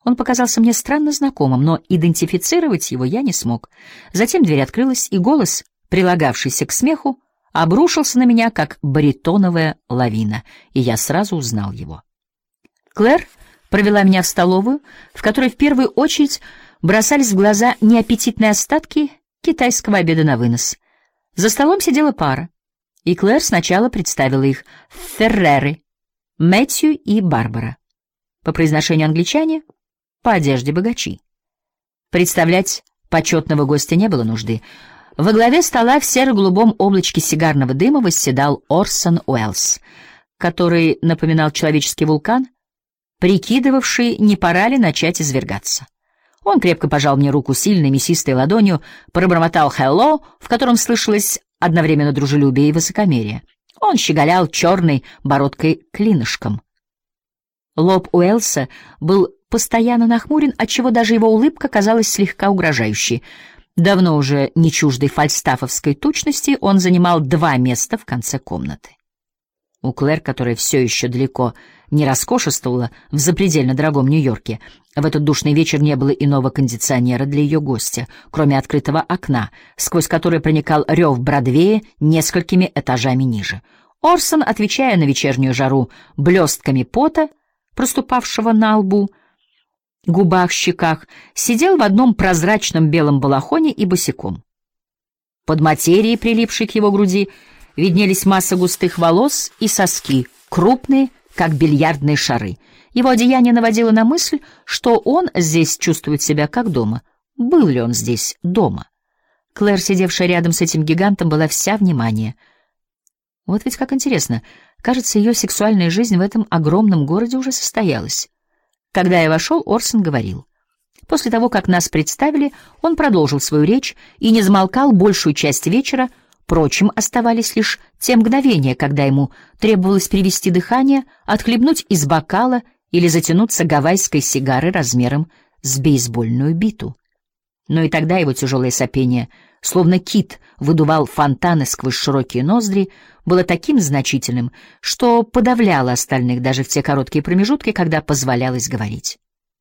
Он показался мне странно знакомым, но идентифицировать его я не смог. Затем дверь открылась, и голос, прилагавшийся к смеху, обрушился на меня, как баритоновая лавина, и я сразу узнал его. Клэр провела меня в столовую, в которой в первую очередь бросались в глаза неаппетитные остатки китайского обеда на вынос. За столом сидела пара, и Клэр сначала представила их: Ферреры, Мэтью и Барбара. По произношению англичане, по одежде богачи. Представлять почетного гостя не было нужды. Во главе стола в серо-голубом облачке сигарного дыма восседал Орсон Уэллс, который напоминал человеческий вулкан, прикидывавший, не пора ли начать извергаться. Он крепко пожал мне руку сильной мясистой ладонью, пробормотал «hello», в котором слышалось одновременно дружелюбие и высокомерие. Он щеголял черной бородкой-клинышком. Лоб Уэллса был постоянно нахмурен, отчего даже его улыбка казалась слегка угрожающей. Давно уже не чуждой фальстафовской тучности, он занимал 2 места в конце комнаты. У Клэр, которая все еще далеко не роскошествовала в запредельно дорогом Нью-Йорке, в этот душный вечер не было иного кондиционера для ее гостя, кроме открытого окна, сквозь которое проникал рев Бродвея несколькими этажами ниже. Орсон, отвечая на вечернюю жару блестками пота, проступавшего на лбу, губах, щеках, сидел в одном прозрачном белом балахоне и босиком. Под материей, прилипшей к его груди, виднелись масса густых волос и соски, крупные, как бильярдные шары. Его одеяние наводило на мысль, что он здесь чувствует себя как дома. Был ли он здесь дома? Клэр, сидевшая рядом с этим гигантом, была вся внимание. Вот ведь как интересно. Кажется, ее сексуальная жизнь в этом огромном городе уже состоялась. Когда я вошел, Орсон говорил. После того, как нас представили, он продолжил свою речь и не замолкал большую часть вечера. Впрочем, оставались лишь те мгновения, когда ему требовалось перевести дыхание, отхлебнуть из бокала или затянуться гавайской сигарой размером с бейсбольную биту. Но и тогда его тяжелое сопение, словно кит выдувал фонтаны сквозь широкие ноздри, было таким значительным, что подавляло остальных даже в те короткие промежутки, когда позволялось говорить.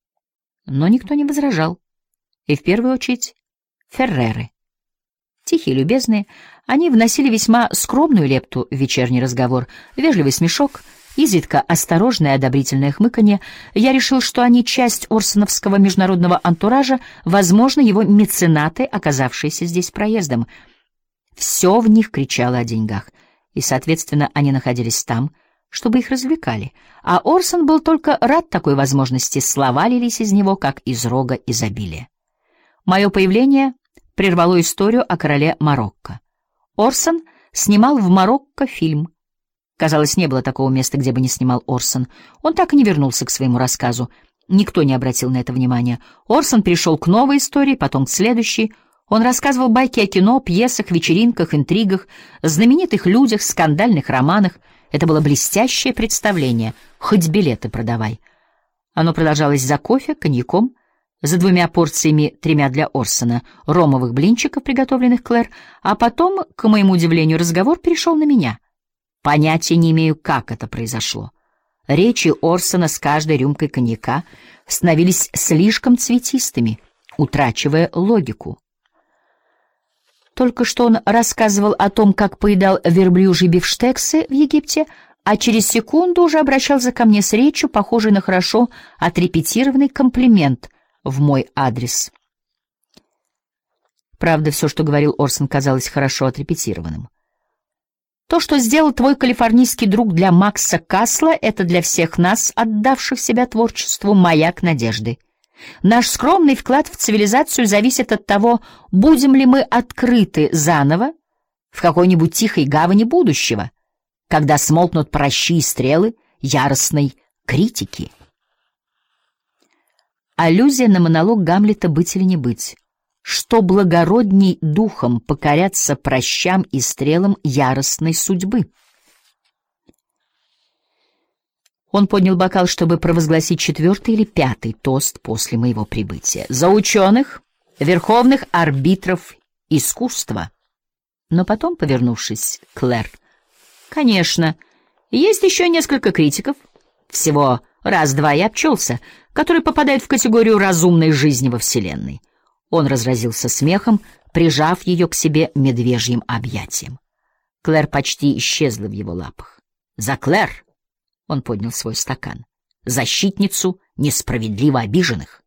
Но никто не возражал, и в первую очередь Ферреры. Тихие, любезные, они вносили весьма скромную лепту в вечерний разговор, вежливый смешок, изредка осторожное одобрительное хмыканье. Я решил, что они часть орсоновского международного антуража, возможно, его меценаты, оказавшиеся здесь проездом. Все в них кричало о деньгах, и, соответственно, они находились там, чтобы их развлекали. А Орсон был только рад такой возможности, слова лились из него, как из рога изобилия. Мое появление прервало историю о короле Марокко. Орсон снимал в Марокко фильм. Казалось, не было такого места, где бы не снимал Орсон. Он так и не вернулся к своему рассказу. Никто не обратил на это внимания. Орсон перешел к новой истории, потом к следующей. Он рассказывал байки о кино, пьесах, вечеринках, интригах, знаменитых людях, скандальных романах. Это было блестящее представление. Хоть билеты продавай. Оно продолжалось за кофе, коньяком, за 2 порциями, 3 для Орсона, ромовых блинчиков, приготовленных Клэр, а потом, к моему удивлению, разговор перешел на меня. Понятия не имею, как это произошло. Речи Орсона с каждой рюмкой коньяка становились слишком цветистыми, утрачивая логику. Только что он рассказывал о том, как поедал верблюжьи бифштексы в Египте, а через секунду уже обращался ко мне с речью, похожей на хорошо отрепетированный комплимент в мой адрес. Правда, все, что говорил Орсон, казалось хорошо отрепетированным. То, что сделал твой калифорнийский друг для Макса Касла, это для всех нас, отдавших себя творчеству, маяк надежды. Наш скромный вклад в цивилизацию зависит от того, будем ли мы открыты заново в какой-нибудь тихой гавани будущего, когда смолкнут пращи и стрелы яростной критики. Аллюзия на монолог Гамлета «Быть или не быть», что благородней духом покоряться пращам и стрелам яростной судьбы. Он поднял бокал, чтобы провозгласить 4-й или 5-й тост после моего прибытия. «За ученых, верховных арбитров искусства». Но потом, повернувшись к Клэр: «Конечно, есть еще несколько критиков, всего раз-два и обчелся, который попадает в категорию разумной жизни во Вселенной. Он разразился смехом, прижав ее к себе медвежьим объятием. Клэр почти исчезла в его лапах. «За Клэр!» — он поднял свой стакан. «Защитницу несправедливо обиженных!»